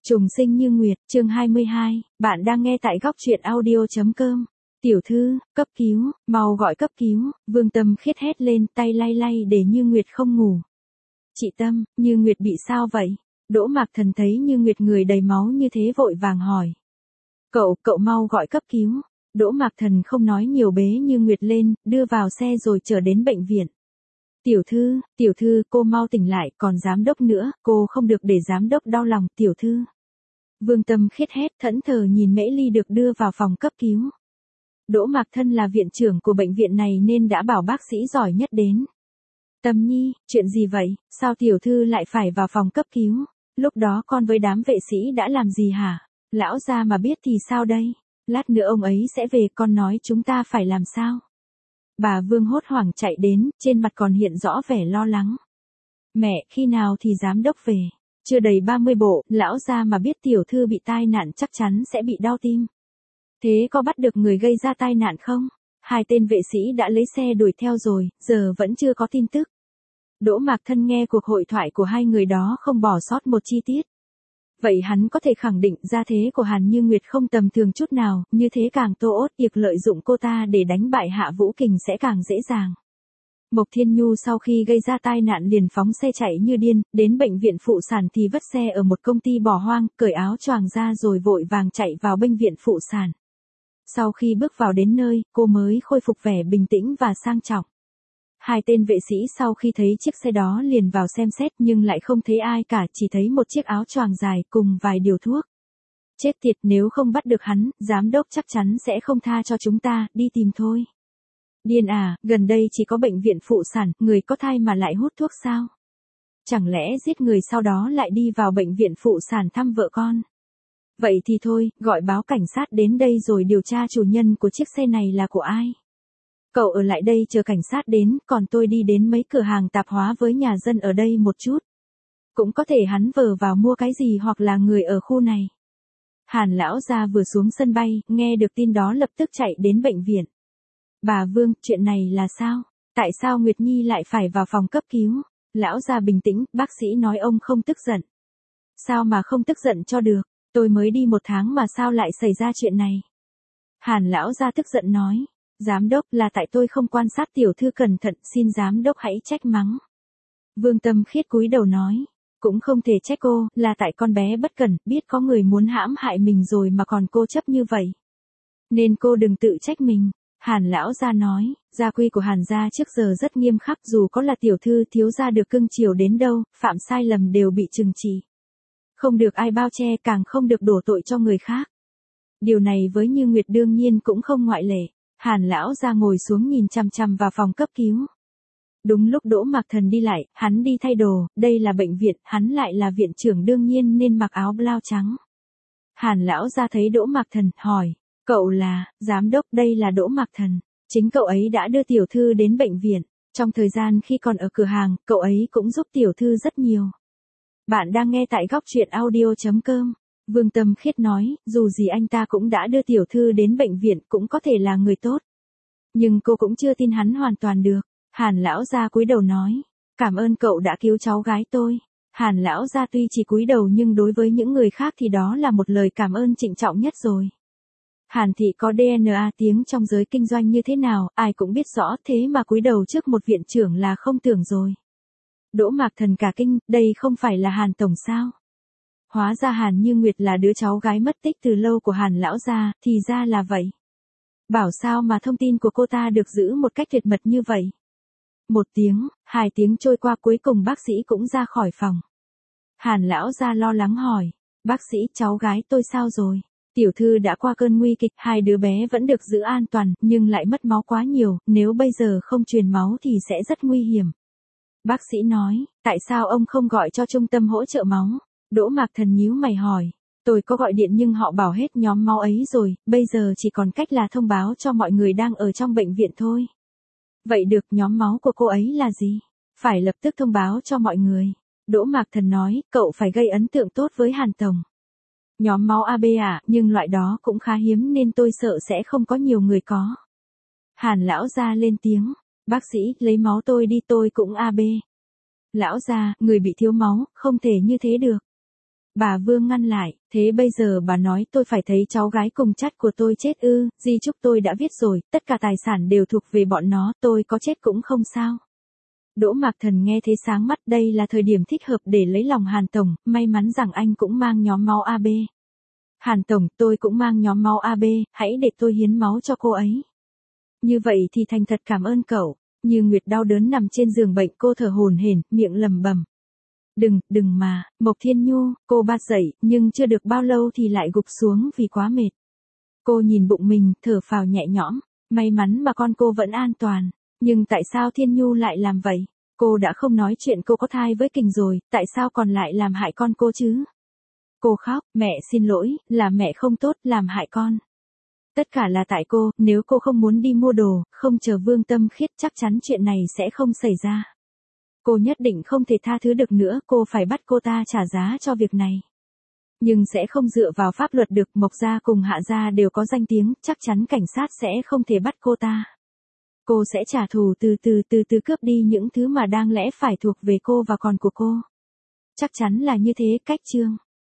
Trùng sinh như nguyệt, chương 22, bạn đang nghe tại góc truyện audio.com. Tiểu thư, cấp cứu, mau gọi cấp cứu, Vương Tâm Khiết hét lên, tay lay lay để Như Nguyệt không ngủ. Chị Tâm, Như Nguyệt bị sao vậy? Đỗ Mạc Thần thấy Như Nguyệt người đầy máu như thế vội vàng hỏi. Cậu mau gọi cấp cứu. Đỗ Mạc Thần không nói nhiều bế Như Nguyệt lên, đưa vào xe rồi chở đến bệnh viện. Tiểu thư, cô mau tỉnh lại, còn giám đốc nữa, cô không được để giám đốc đau lòng, tiểu thư. Vương Tâm Khiết hét thẫn thờ nhìn Mễ Ly được đưa vào phòng cấp cứu. Đỗ Mạc Thân là viện trưởng của bệnh viện này nên đã bảo bác sĩ giỏi nhất đến. Tâm Nhi, chuyện gì vậy, sao tiểu thư lại phải vào phòng cấp cứu? Lúc đó con với đám vệ sĩ đã làm gì hả? Lão gia mà biết thì sao đây? Lát nữa ông ấy sẽ về, con nói chúng ta phải làm sao? Bà Vương hốt hoảng chạy đến, trên mặt còn hiện rõ vẻ lo lắng. Mẹ, khi nào thì giám đốc về? Chưa đầy 30 bộ, lão gia mà biết tiểu thư bị tai nạn chắc chắn sẽ bị đau tim. Thế có bắt được người gây ra tai nạn không? Hai tên vệ sĩ đã lấy xe đuổi theo rồi, giờ vẫn chưa có tin tức. Đỗ Mạc Thân nghe cuộc hội thoại của hai người đó không bỏ sót một chi tiết. Vậy hắn có thể khẳng định ra thế của Hàn Như Nguyệt không tầm thường chút nào, như thế càng Tô Ốt Tiệc lợi dụng cô ta để đánh bại Hạ Vũ Kình sẽ càng dễ dàng. Mộc Thiên Nhu sau khi gây ra tai nạn liền phóng xe chạy như điên, đến bệnh viện phụ sản thì vứt xe ở một công ty bỏ hoang, cởi áo choàng ra rồi vội vàng chạy vào bệnh viện phụ sản. Sau khi bước vào đến nơi, cô mới khôi phục vẻ bình tĩnh và sang trọng. Hai tên vệ sĩ sau khi thấy chiếc xe đó liền vào xem xét nhưng lại không thấy ai cả, chỉ thấy một chiếc áo choàng dài cùng vài điều thuốc. Chết tiệt, nếu không bắt được hắn, giám đốc chắc chắn sẽ không tha cho chúng ta, đi tìm thôi. Điên à, gần đây chỉ có bệnh viện phụ sản, người có thai mà lại hút thuốc sao? Chẳng lẽ giết người sau đó lại đi vào bệnh viện phụ sản thăm vợ con? Vậy thì thôi, gọi báo cảnh sát đến đây rồi điều tra chủ nhân của chiếc xe này là của ai. Cậu ở lại đây chờ cảnh sát đến, còn tôi đi đến mấy cửa hàng tạp hóa với nhà dân ở đây một chút. Cũng có thể hắn vờ vào mua cái gì hoặc là người ở khu này. Hàn lão gia vừa xuống sân bay, nghe được tin đó lập tức chạy đến bệnh viện. Bà Vương, chuyện này là sao? Tại sao Nguyệt Nhi lại phải vào phòng cấp cứu? Lão gia bình tĩnh, bác sĩ nói ông không tức giận. Sao mà không tức giận cho được? Tôi mới đi 1 tháng mà sao lại xảy ra chuyện này? Hàn lão gia tức giận nói. Giám đốc, là tại tôi không quan sát tiểu thư cẩn thận, xin giám đốc hãy trách mắng. Vương Tâm Khiết cúi đầu nói. Cũng không thể trách cô, là tại con bé bất cẩn, biết có người muốn hãm hại mình rồi mà còn cô chấp như vậy. Nên cô đừng tự trách mình. Hàn lão gia nói, gia quy của Hàn gia trước giờ rất nghiêm khắc, dù có là tiểu thư thiếu gia được cưng chiều đến đâu, phạm sai lầm đều bị trừng trị. Không được ai bao che, càng không được đổ tội cho người khác. Điều này với Như Nguyệt đương nhiên cũng không ngoại lệ. Hàn lão gia ngồi xuống nhìn chằm chằm vào phòng cấp cứu. Đúng lúc Đỗ Mạc Thần đi lại, hắn đi thay đồ, đây là bệnh viện, hắn lại là viện trưởng đương nhiên nên mặc áo blau trắng. Hàn lão gia thấy Đỗ Mạc Thần, hỏi, cậu là, giám đốc, đây là Đỗ Mạc Thần. Chính cậu ấy đã đưa tiểu thư đến bệnh viện, trong thời gian khi còn ở cửa hàng, cậu ấy cũng giúp tiểu thư rất nhiều. Bạn đang nghe tại góc truyện audio.com. Vương Tâm Khiết nói, dù gì anh ta cũng đã đưa tiểu thư đến bệnh viện, cũng có thể là người tốt. Nhưng cô cũng chưa tin hắn hoàn toàn được. Hàn lão gia cúi đầu nói, cảm ơn cậu đã cứu cháu gái tôi. Hàn lão gia tuy chỉ cúi đầu nhưng đối với những người khác thì đó là một lời cảm ơn trịnh trọng nhất rồi. Hàn thị có DNA tiếng trong giới kinh doanh như thế nào, ai cũng biết rõ, thế mà cúi đầu trước một viện trưởng là không tưởng rồi. Đỗ Mạc Thần cả kinh, đây không phải là Hàn tổng sao? Hóa ra Hàn Như Nguyệt là đứa cháu gái mất tích từ lâu của Hàn lão gia, thì ra là vậy. Bảo sao mà thông tin của cô ta được giữ một cách tuyệt mật như vậy. 1 tiếng, 2 tiếng trôi qua cuối cùng bác sĩ cũng ra khỏi phòng. Hàn lão gia lo lắng hỏi, bác sĩ, cháu gái tôi sao rồi? Tiểu thư đã qua cơn nguy kịch, 2 đứa bé vẫn được giữ an toàn, nhưng lại mất máu quá nhiều, nếu bây giờ không truyền máu thì sẽ rất nguy hiểm. Bác sĩ nói, tại sao ông không gọi cho trung tâm hỗ trợ máu? Đỗ Mạc Thần nhíu mày hỏi, tôi có gọi điện nhưng họ bảo hết nhóm máu ấy rồi, bây giờ chỉ còn cách là thông báo cho mọi người đang ở trong bệnh viện thôi. Vậy được, nhóm máu của cô ấy là gì? Phải lập tức thông báo cho mọi người. Đỗ Mạc Thần nói, cậu phải gây ấn tượng tốt với Hàn tổng. Nhóm máu AB à, nhưng loại đó cũng khá hiếm nên tôi sợ sẽ không có nhiều người có. Hàn lão gia lên tiếng, bác sĩ, lấy máu tôi đi, tôi cũng AB. Lão gia, người bị thiếu máu, không thể như thế được. Bà Vương ngăn lại, thế bây giờ bà nói tôi phải thấy cháu gái cùng chắt của tôi chết ư, di chúc tôi đã viết rồi, tất cả tài sản đều thuộc về bọn nó, tôi có chết cũng không sao. Đỗ Mạc Thần nghe thế sáng mắt, đây là thời điểm thích hợp để lấy lòng Hàn Tổng, may mắn rằng anh cũng mang nhóm máu AB. Hàn Tổng, tôi cũng mang nhóm máu AB, hãy để tôi hiến máu cho cô ấy. Như vậy thì thành thật cảm ơn cậu. Như Nguyệt đau đớn nằm trên giường bệnh, cô thở hổn hển, miệng lẩm bẩm. Đừng mà, Mộc Thiên Nhu, cô bật dậy, nhưng chưa được bao lâu thì lại gục xuống vì quá mệt. Cô nhìn bụng mình, thở phào nhẹ nhõm, may mắn mà con cô vẫn an toàn. Nhưng tại sao Thiên Nhu lại làm vậy? Cô đã không nói chuyện cô có thai với Kình rồi, tại sao còn lại làm hại con cô chứ? Cô khóc, mẹ xin lỗi, là mẹ không tốt, làm hại con. Tất cả là tại cô, nếu cô không muốn đi mua đồ, không chờ Vương Tâm Khiết chắc chắn chuyện này sẽ không xảy ra. Cô nhất định không thể tha thứ được nữa, cô phải bắt cô ta trả giá cho việc này. Nhưng sẽ không dựa vào pháp luật được, Mộc gia cùng Hạ gia đều có danh tiếng, chắc chắn cảnh sát sẽ không thể bắt cô ta. Cô sẽ trả thù từ từ cướp đi những thứ mà đang lẽ phải thuộc về cô và con của cô. Chắc chắn là như thế, cách Trương.